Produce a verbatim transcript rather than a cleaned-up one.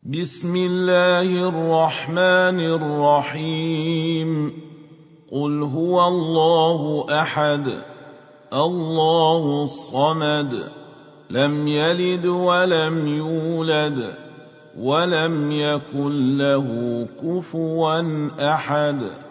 بسم الله الرحمن الرحيم. قل هو الله أحد الله الصمد لم يلد ولم يولد ولم يكن له كفوا أحد.